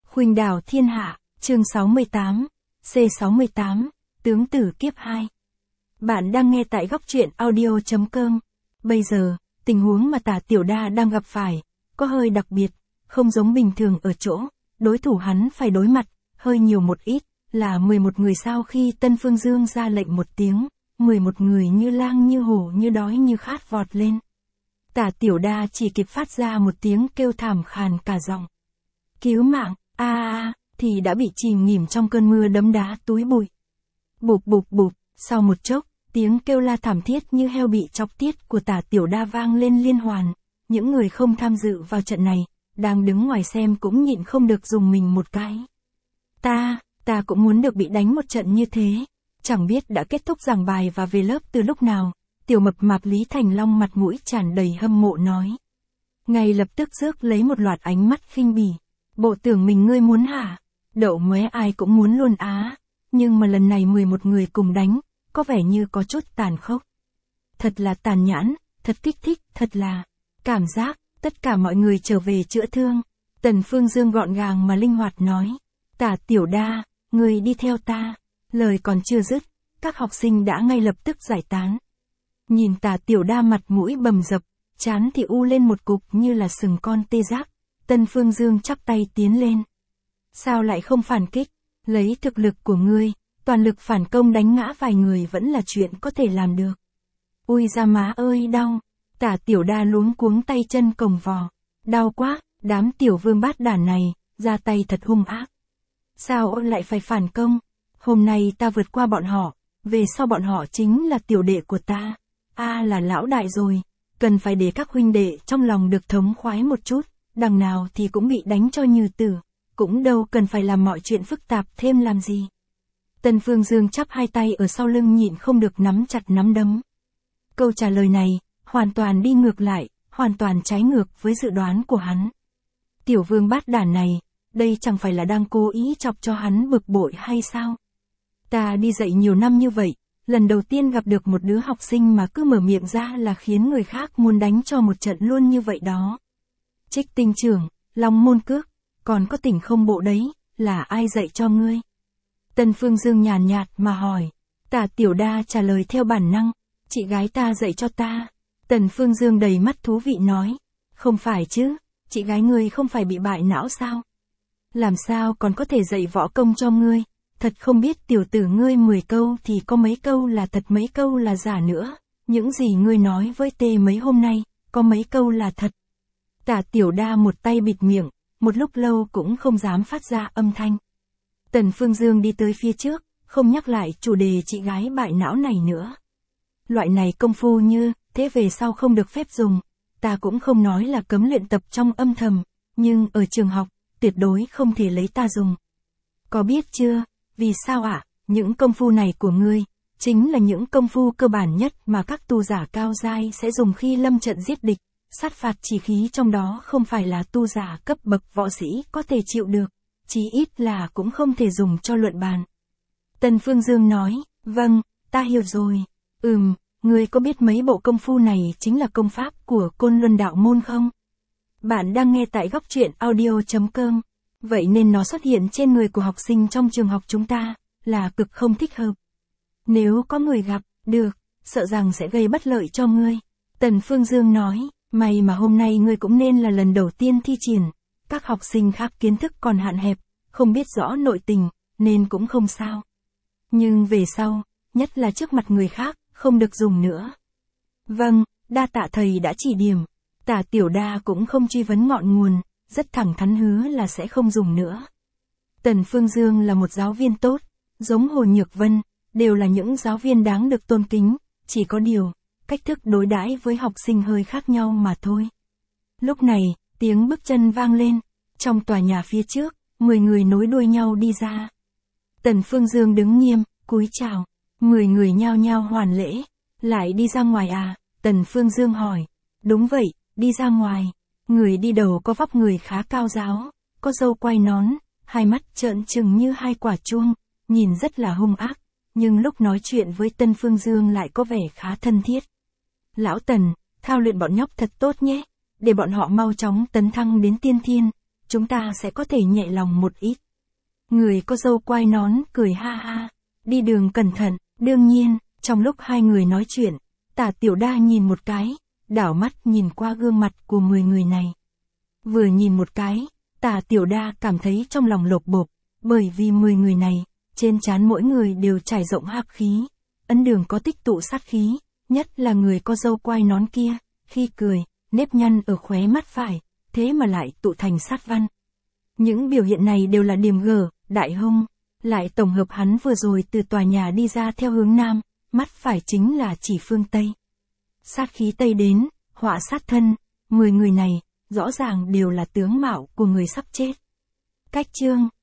Khuynh đảo thiên hạ, chương 68, C68, tướng tử kiếp 2. Bạn đang nghe tại góc truyện audio.com. Bây giờ, tình huống mà Tả Tiểu Đa đang gặp phải, có hơi đặc biệt, không giống bình thường ở chỗ, đối thủ hắn phải đối mặt, hơi nhiều một ít, là 11 người sau khi Tân Phương Dương ra lệnh một tiếng, 11 người như lang như hổ như đói như khát vọt lên. Tả Tiểu Đa chỉ kịp phát ra một tiếng kêu thảm khàn cả giọng. Cứu mạng, thì đã bị chìm nghỉm trong cơn mưa đấm đá túi bụi. Bụp bụp bụp, sau một chốc, tiếng kêu la thảm thiết như heo bị chọc tiết của Tả Tiểu Đa vang lên liên hoàn. Những người không tham dự vào trận này, đang đứng ngoài xem cũng nhịn không được dùng mình một cái. Ta cũng muốn được bị đánh một trận như thế. Chẳng biết đã kết thúc giảng bài và về lớp từ lúc nào, tiểu mập mạp Lý Thành Long mặt mũi tràn đầy hâm mộ nói. Ngay lập tức rước lấy một loạt ánh mắt khinh bỉ. Bộ tưởng mình ngươi muốn hả? Đậu móe ai cũng muốn luôn á. Nhưng mà lần này 11 người cùng đánh, có vẻ như có chút tàn khốc. Thật là tàn nhẫn, thật kích thích, thật là cảm giác, tất cả mọi người trở về chữa thương. Tần Phương Dương gọn gàng mà linh hoạt nói. Tả Tiểu Đa, ngươi đi theo ta. Lời còn chưa dứt, các học sinh đã ngay lập tức giải tán. Nhìn Tả Tiểu Đa mặt mũi bầm dập, trán thì u lên một cục như là sừng con tê giác. Tân Phương Dương chắp tay tiến lên. Sao lại không phản kích? Lấy thực lực của ngươi, toàn lực phản công đánh ngã vài người vẫn là chuyện có thể làm được. Ui da má ơi đau. Tả Tiểu Đa luống cuống tay chân cồng vò. Đau quá, đám tiểu vương bát đản này, ra tay thật hung ác. Sao lại phải phản công? Hôm nay ta vượt qua bọn họ, về sau bọn họ chính là tiểu đệ của ta. Là lão đại rồi, cần phải để các huynh đệ trong lòng được thống khoái một chút, đằng nào thì cũng bị đánh cho như tử, cũng đâu cần phải làm mọi chuyện phức tạp thêm làm gì. Tân Phương Dương chắp hai tay ở sau lưng nhịn không được nắm chặt nắm đấm. Câu trả lời này, hoàn toàn đi ngược lại, hoàn toàn trái ngược với dự đoán của hắn. Tiểu vương bát đản này, đây chẳng phải là đang cố ý chọc cho hắn bực bội hay sao? Ta đi dạy nhiều năm như vậy, lần đầu tiên gặp được một đứa học sinh mà cứ mở miệng ra là khiến người khác muốn đánh cho một trận luôn như vậy đó. Trích Tinh trưởng, Long Môn Cước, còn có tỉnh không bộ đấy, là ai dạy cho ngươi? Tân Phương Dương nhàn nhạt mà hỏi. Tả Tiểu Đa trả lời theo bản năng, chị gái ta dạy cho ta. Tần Phương Dương đầy mắt thú vị nói. Không phải chứ, chị gái ngươi không phải bị bại não sao? Làm sao còn có thể dạy võ công cho ngươi? Thật không biết tiểu tử ngươi 10 câu thì có mấy câu là thật mấy câu là giả nữa. Những gì ngươi nói với tê mấy hôm nay, có mấy câu là thật. Tả Tiểu Đa một tay bịt miệng, một lúc lâu cũng không dám phát ra âm thanh. Tần Phương Dương đi tới phía trước, không nhắc lại chủ đề chị gái bại não này nữa. Loại này công phu như, thế về sau không được phép dùng, ta cũng không nói là cấm luyện tập trong âm thầm, nhưng ở trường học, tuyệt đối không thể lấy ta dùng. Có biết chưa, vì sao ạ? Những công phu này của ngươi, chính là những công phu cơ bản nhất mà các tu giả cao giai sẽ dùng khi lâm trận giết địch. Sát phạt chỉ khí trong đó không phải là tu giả cấp bậc võ sĩ có thể chịu được, chí ít là cũng không thể dùng cho luận bàn. Tần Phương Dương nói, vâng, ta hiểu rồi. Ngươi có biết mấy bộ công phu này chính là công pháp của Côn Luân Đạo Môn không? Bạn đang nghe tại góc truyện audio.com, vậy nên nó xuất hiện trên người của học sinh trong trường học chúng ta, là cực không thích hợp. Nếu có người gặp, được, sợ rằng sẽ gây bất lợi cho ngươi. Tần Phương Dương nói. May mà hôm nay ngươi cũng nên là lần đầu tiên thi triển, các học sinh khác kiến thức còn hạn hẹp, không biết rõ nội tình, nên cũng không sao. Nhưng về sau, nhất là trước mặt người khác, không được dùng nữa. Vâng, đa tạ thầy đã chỉ điểm. Tả Tiểu Đa cũng không truy vấn ngọn nguồn, rất thẳng thắn hứa là sẽ không dùng nữa. Tần Phương Dương là một giáo viên tốt, giống Hồ Nhược Vân, đều là những giáo viên đáng được tôn kính, chỉ có điều cách thức đối đãi với học sinh hơi khác nhau mà thôi. Lúc này, tiếng bước chân vang lên, trong tòa nhà phía trước, 10 người nối đuôi nhau đi ra. Tần Phương Dương đứng nghiêm, cúi chào, 10 người nhao nhao hoàn lễ. Lại đi ra ngoài à? Tần Phương Dương hỏi. Đúng vậy, đi ra ngoài. Người đi đầu có vóc người khá cao ráo, có râu quai nón, hai mắt trợn trừng như hai quả chuông, nhìn rất là hung ác, nhưng lúc nói chuyện với Tân Phương Dương lại có vẻ khá thân thiết. Lão Tần, thao luyện bọn nhóc thật tốt nhé, để bọn họ mau chóng tấn thăng đến tiên thiên, chúng ta sẽ có thể nhẹ lòng một ít. Người có râu quai nón cười ha ha, đi đường cẩn thận. Đương nhiên, trong lúc hai người nói chuyện, Tả Tiểu Đa nhìn một cái, đảo mắt nhìn qua gương mặt của 10 người này. Vừa nhìn một cái, Tả Tiểu Đa cảm thấy trong lòng lột bột, bởi vì 10 người này, trên trán mỗi người đều trải rộng hắc khí, ấn đường có tích tụ sát khí, nhất là người có râu quai nón kia, khi cười, nếp nhăn ở khóe mắt phải, thế mà lại tụ thành sát văn. Những biểu hiện này đều là điểm gở, đại hung, lại tổng hợp hắn vừa rồi từ tòa nhà đi ra theo hướng nam, mắt phải chính là chỉ phương Tây. Sát khí Tây đến, họa sát thân, 10 người này, rõ ràng đều là tướng mạo của người sắp chết. Cách chương